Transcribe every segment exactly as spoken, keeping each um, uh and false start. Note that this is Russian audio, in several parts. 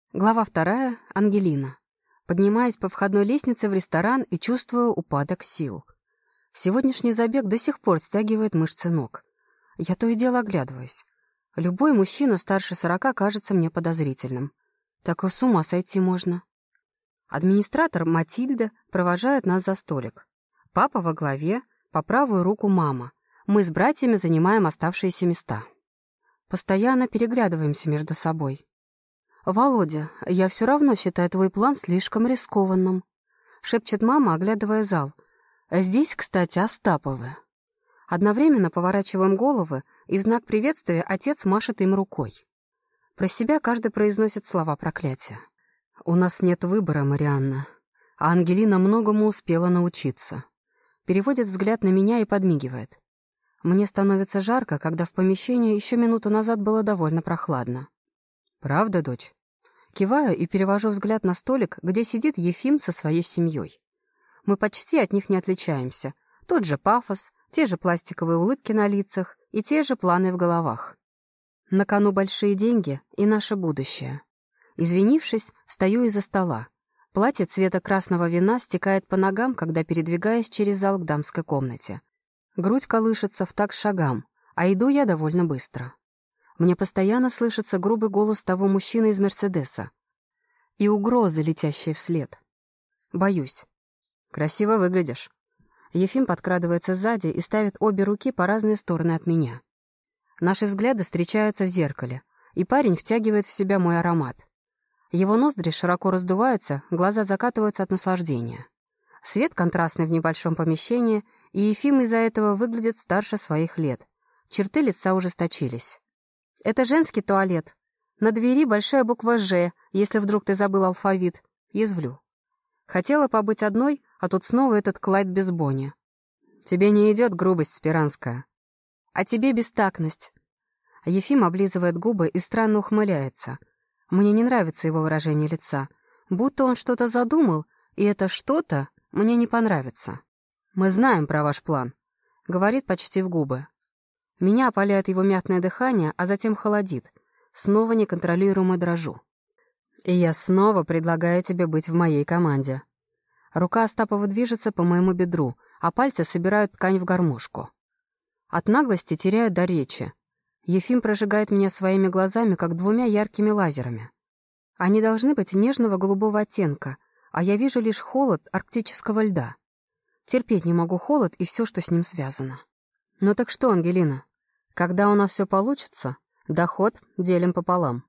Глава вторая. Ангелина. Поднимаюсь по входной лестнице в ресторан и чувствую упадок сил. Сегодняшний забег до сих пор стягивает мышцы ног. Я то и дело оглядываюсь. Любой мужчина старше сорока кажется мне подозрительным. Так и с ума сойти можно. Администратор Матильда провожает нас за столик. Папа во главе, по правую руку мама. Мы с братьями занимаем оставшиеся места. Постоянно переглядываемся между собой. «Володя, я все равно считаю твой план слишком рискованным», — шепчет мама, оглядывая зал. «Здесь, кстати, Остаповы». Одновременно поворачиваем головы, и в знак приветствия отец машет им рукой. Про себя каждый произносит слова проклятия. «У нас нет выбора, Марианна, а Ангелина многому успела научиться». Переводит взгляд на меня и подмигивает. Мне становится жарко, когда в помещении еще минуту назад было довольно прохладно. «Правда, дочь?» Киваю и перевожу взгляд на столик, где сидит Ефим со своей семьей. Мы почти от них не отличаемся. Тот же пафос, те же пластиковые улыбки на лицах и те же планы в головах. На кону большие деньги и наше будущее. Извинившись, встаю из-за стола. Платье цвета красного вина стекает по ногам, когда передвигаюсь через зал к дамской комнате. Грудь колышется в такт шагам, а иду я довольно быстро. Мне постоянно слышится грубый голос того мужчины из «Мерседеса» и угрозы, летящие вслед. Боюсь. «Красиво выглядишь». Ефим подкрадывается сзади и ставит обе руки по разные стороны от меня. Наши взгляды встречаются в зеркале, и парень втягивает в себя мой аромат. Его ноздри широко раздуваются, глаза закатываются от наслаждения. Свет контрастный в небольшом помещении, и Ефим из-за этого выглядит старше своих лет. Черты лица ужесточились. «Это женский туалет. На двери большая буква «Ж», если вдруг ты забыл алфавит». Язвлю. Хотела побыть одной, а тут снова этот Клайд без Бонни. «Тебе не идет грубость спиранская». «А тебе бестактность». Ефим облизывает губы и странно ухмыляется. Мне не нравится его выражение лица. Будто он что-то задумал, и это что-то мне не понравится. «Мы знаем про ваш план», — говорит почти в губы. Меня опаляет его мятное дыхание, а затем холодит. Снова неконтролируемо дрожу. «И я снова предлагаю тебе быть в моей команде». Рука Остапова движется по моему бедру, а пальцы собирают ткань в гармошку. От наглости теряю дар речи. Ефим прожигает меня своими глазами, как двумя яркими лазерами. Они должны быть нежного голубого оттенка, а я вижу лишь холод арктического льда. Терпеть не могу холод и все, что с ним связано. «Ну так что, Ангелина? Когда у нас все получится, доход делим пополам.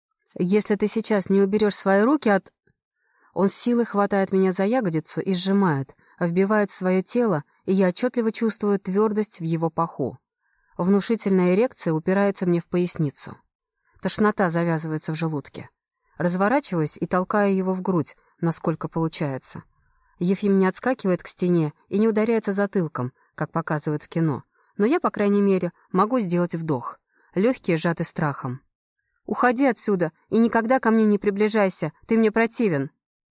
Если ты сейчас не уберешь свои руки от...» Он с силой хватает меня за ягодицу и сжимает, вбивает в свое тело, и я отчетливо чувствую твердость в его паху. Внушительная эрекция упирается мне в поясницу. Тошнота завязывается в желудке. Разворачиваюсь и толкаю его в грудь, насколько получается. Ефим не отскакивает к стене и не ударяется затылком, как показывают в кино. Но я, по крайней мере, могу сделать вдох. Легкие сжаты страхом. «Уходи отсюда и никогда ко мне не приближайся, ты мне противен».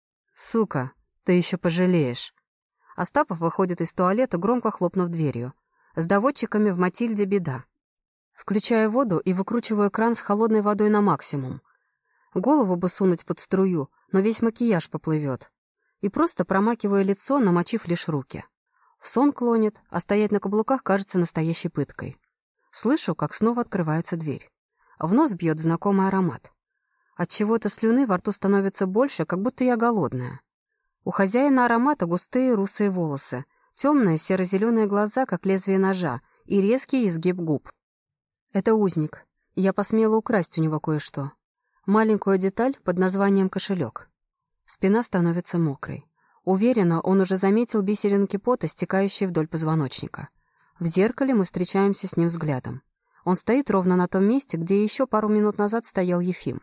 «Сука, ты еще пожалеешь». Остапов выходит из туалета, громко хлопнув дверью. С доводчиками в Матильде беда. Включаю воду и выкручиваю кран с холодной водой на максимум. Голову бы сунуть под струю, но весь макияж поплывет. И просто промакиваю лицо, намочив лишь руки. В сон клонит, а стоять на каблуках кажется настоящей пыткой. Слышу, как снова открывается дверь. В нос бьет знакомый аромат. От чего-то слюны во рту становится больше, как будто я голодная. У хозяина аромата густые русые волосы, темные серо-зеленые глаза, как лезвие ножа, и резкий изгиб губ. Это узник. Я посмела украсть у него кое-что. Маленькую деталь под названием кошелек. Спина становится мокрой. Уверена, он уже заметил бисеринки пота, стекающие вдоль позвоночника. В зеркале мы встречаемся с ним взглядом. Он стоит ровно на том месте, где еще пару минут назад стоял Ефим.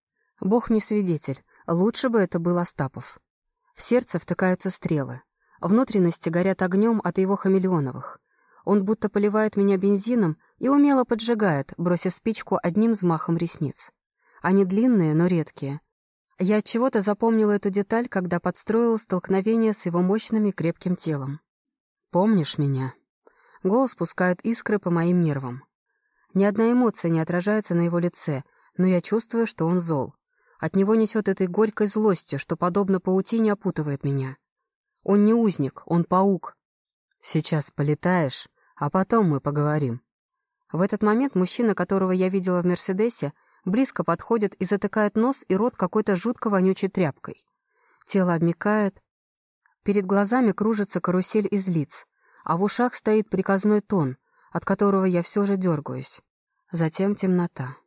Бог мне свидетель, лучше бы это был Остапов. В сердце втыкаются стрелы. Внутренности горят огнем от его хамелеоновых. Он будто поливает меня бензином и умело поджигает, бросив спичку одним взмахом ресниц. Они длинные, но редкие. Я отчего-то запомнила эту деталь, когда подстроила столкновение с его мощным и крепким телом. «Помнишь меня?» Голос пускает искры по моим нервам. Ни одна эмоция не отражается на его лице, но я чувствую, что он зол. От него несет этой горькой злостью, что, подобно паутине, опутывает меня. Он не узник, он паук. Сейчас полетаешь, а потом мы поговорим. В этот момент мужчина, которого я видела в «Мерседесе», близко подходит и затыкает нос и рот какой-то жутко вонючей тряпкой. Тело обмякает, перед глазами кружится карусель из лиц, а в ушах стоит приказной тон, от которого я все же дергаюсь. Затем темнота.